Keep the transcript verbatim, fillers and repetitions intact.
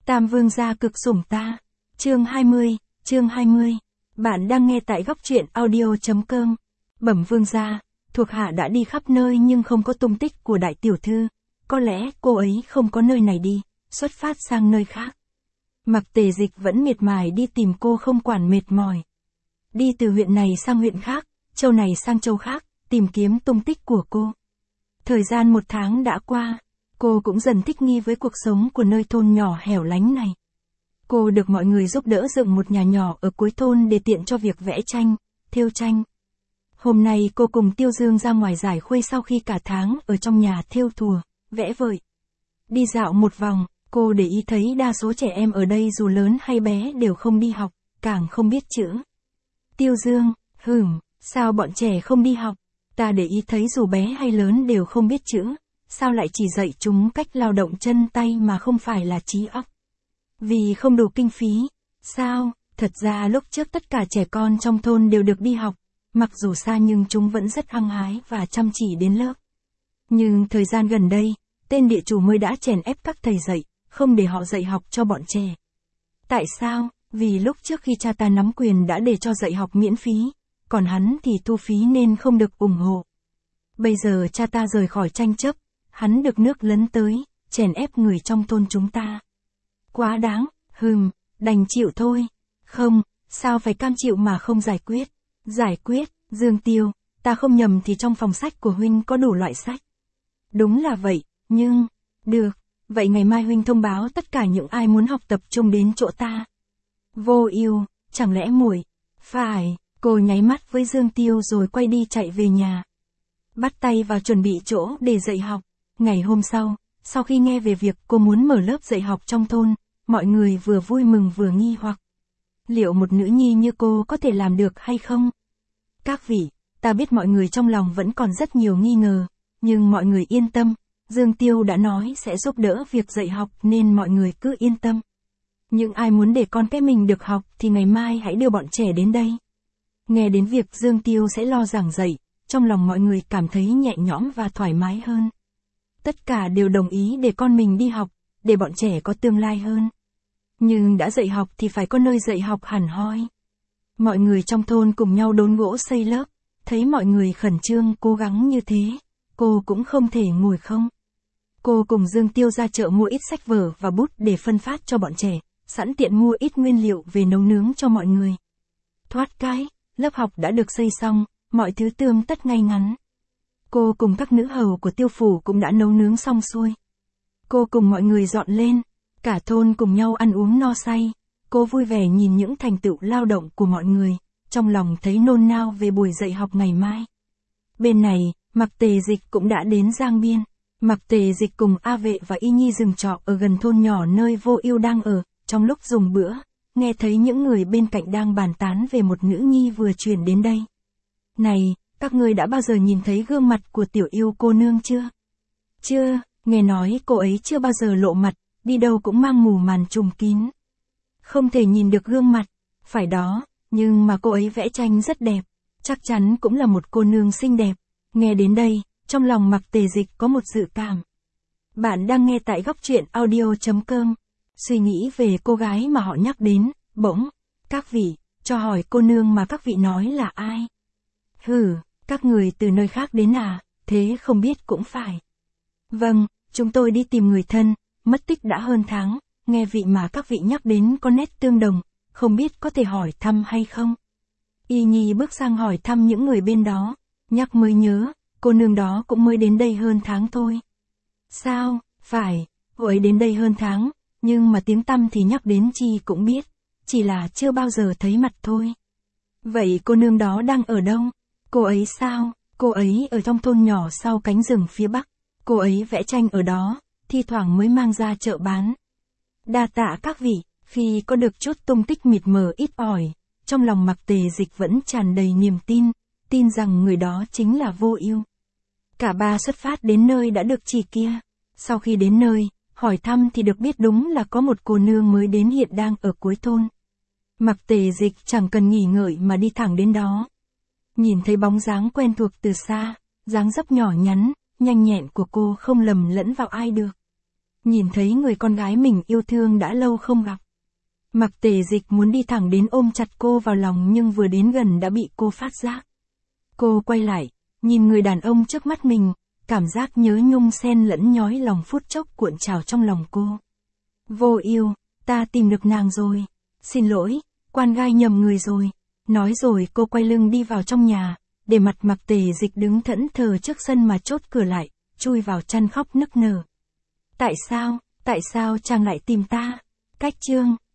Tam Vương gia cực sủng ta. Chương hai mươi, chương hai mươi. Bạn đang nghe tại góc truyện audio.com. Bẩm Vương gia, thuộc hạ đã đi khắp nơi nhưng không có tung tích của đại tiểu thư. Có lẽ cô ấy không có nơi này đi, xuất phát sang nơi khác. Mặc Tề Dịch vẫn miệt mài đi tìm cô không quản mệt mỏi. Đi từ huyện này sang huyện khác, châu này sang châu khác, tìm kiếm tung tích của cô. Thời gian một tháng đã qua, cô cũng dần thích nghi với cuộc sống của nơi thôn nhỏ hẻo lánh này. Cô được mọi người giúp đỡ dựng một nhà nhỏ ở cuối thôn để tiện cho việc vẽ tranh, thêu tranh. Hôm nay cô cùng Tiêu Dương ra ngoài giải khuây sau khi cả tháng ở trong nhà thêu thùa, vẽ vời. Đi dạo một vòng, cô để ý thấy đa số trẻ em ở đây dù lớn hay bé đều không đi học, càng không biết chữ. Tiêu Dương, hửm, sao bọn trẻ không đi học? Ta để ý thấy dù bé hay lớn đều không biết chữ, sao lại chỉ dạy chúng cách lao động chân tay mà không phải là trí óc? Vì không đủ kinh phí. Sao? Thật ra lúc trước tất cả trẻ con trong thôn đều được đi học, mặc dù xa nhưng chúng vẫn rất hăng hái và chăm chỉ đến lớp. Nhưng thời gian gần đây, tên địa chủ mới đã chèn ép các thầy dạy, không để họ dạy học cho bọn trẻ. Tại sao? Vì lúc trước khi cha ta nắm quyền đã để cho dạy học miễn phí, còn hắn thì thu phí nên không được ủng hộ. Bây giờ cha ta rời khỏi tranh chấp, hắn được nước lấn tới, chèn ép người trong thôn chúng ta. Quá đáng, hừm, đành chịu thôi. Không, sao phải cam chịu mà không giải quyết? Giải quyết, Dương Tiêu, ta không nhầm thì trong phòng sách của huynh có đủ loại sách. Đúng là vậy, nhưng, được, vậy ngày mai huynh thông báo tất cả những ai muốn học tập trung đến chỗ ta. Vô Ưu, chẳng lẽ muội? Phải, cô nháy mắt với Dương Tiêu rồi quay đi chạy về nhà. Bắt tay vào chuẩn bị chỗ để dạy học. Ngày hôm sau, sau khi nghe về việc cô muốn mở lớp dạy học trong thôn, mọi người vừa vui mừng vừa nghi hoặc. Liệu một nữ nhi như cô có thể làm được hay không? Các vị, ta biết mọi người trong lòng vẫn còn rất nhiều nghi ngờ, nhưng mọi người yên tâm, Dương Tiêu đã nói sẽ giúp đỡ việc dạy học nên mọi người cứ yên tâm. Những ai muốn để con cái mình được học thì ngày mai hãy đưa bọn trẻ đến đây. Nghe đến việc Dương Tiêu sẽ lo giảng dạy, trong lòng mọi người cảm thấy nhẹ nhõm và thoải mái hơn. Tất cả đều đồng ý để con mình đi học, để bọn trẻ có tương lai hơn. Nhưng đã dạy học thì phải có nơi dạy học hẳn hoi. Mọi người trong thôn cùng nhau đốn gỗ xây lớp, thấy mọi người khẩn trương cố gắng như thế, cô cũng không thể ngồi không. Cô cùng Dương Tiêu ra chợ mua ít sách vở và bút để phân phát cho bọn trẻ, sẵn tiện mua ít nguyên liệu về nấu nướng cho mọi người. Thoát cái, lớp học đã được xây xong, mọi thứ tươm tất ngay ngắn. Cô cùng các nữ hầu của Tiêu phủ cũng đã nấu nướng xong xuôi. Cô cùng mọi người dọn lên, cả thôn cùng nhau ăn uống no say. Cô vui vẻ nhìn những thành tựu lao động của mọi người, trong lòng thấy nôn nao về buổi dạy học ngày mai. Bên này, Mặc Tề Dịch cũng đã đến Giang Biên. Mặc Tề Dịch cùng A Vệ và Y Nhi dừng trọ ở gần thôn nhỏ nơi Vô Ưu đang ở. Trong lúc dùng bữa, nghe thấy những người bên cạnh đang bàn tán về một nữ nhi vừa chuyển đến đây. Này, các ngươi đã bao giờ nhìn thấy gương mặt của Tiểu Yêu cô nương chưa? Chưa, nghe nói cô ấy chưa bao giờ lộ mặt, đi đâu cũng mang mù màn trùm kín. Không thể nhìn được gương mặt, phải đó, nhưng mà cô ấy vẽ tranh rất đẹp, chắc chắn cũng là một cô nương xinh đẹp. Nghe đến đây, trong lòng Mặc Tề Dịch có một dự cảm. Bạn đang nghe tại góc truyện audio.com. Suy nghĩ về cô gái mà họ nhắc đến, bỗng, các vị, cho hỏi cô nương mà các vị nói là ai? Hừ, các người từ nơi khác đến à, thế không biết cũng phải. Vâng, chúng tôi đi tìm người thân, mất tích đã hơn tháng, nghe vị mà các vị nhắc đến có nét tương đồng, không biết có thể hỏi thăm hay không? Y Nhi bước sang hỏi thăm những người bên đó, nhắc mới nhớ, cô nương đó cũng mới đến đây hơn tháng thôi. Sao, phải, cô ấy đến đây hơn tháng, nhưng mà tiếng tăm thì nhắc đến chi cũng biết, chỉ là chưa bao giờ thấy mặt thôi. Vậy cô nương đó đang ở đâu? Cô ấy sao? Cô ấy ở trong thôn nhỏ sau cánh rừng phía bắc. Cô ấy vẽ tranh ở đó, thi thoảng mới mang ra chợ bán. Đa tạ các vị, khi có được chút tung tích mịt mờ ít ỏi, trong lòng Mặc Tề Dịch vẫn tràn đầy niềm tin, tin rằng người đó chính là Vô Ưu. Cả ba xuất phát đến nơi đã được chỉ kia. Sau khi đến nơi, hỏi thăm thì được biết đúng là có một cô nương mới đến hiện đang ở cuối thôn. Mặc Tề Dịch chẳng cần nghỉ ngợi mà đi thẳng đến đó. Nhìn thấy bóng dáng quen thuộc từ xa, dáng dấp nhỏ nhắn, nhanh nhẹn của cô không lầm lẫn vào ai được. Nhìn thấy người con gái mình yêu thương đã lâu không gặp. Mặc Tề Dịch muốn đi thẳng đến ôm chặt cô vào lòng nhưng vừa đến gần đã bị cô phát giác. Cô quay lại, nhìn người đàn ông trước mắt mình, cảm giác nhớ nhung xen lẫn nhói lòng phút chốc cuộn trào trong lòng cô. Vô Ưu, ta tìm được nàng rồi. Xin lỗi, quan gai nhầm người rồi. Nói rồi cô quay lưng đi vào trong nhà, để mặt Mặc Tề Dịch đứng thẫn thờ trước sân mà chốt cửa lại, chui vào chăn khóc nức nở. Tại sao, tại sao chàng lại tìm ta? Cách chương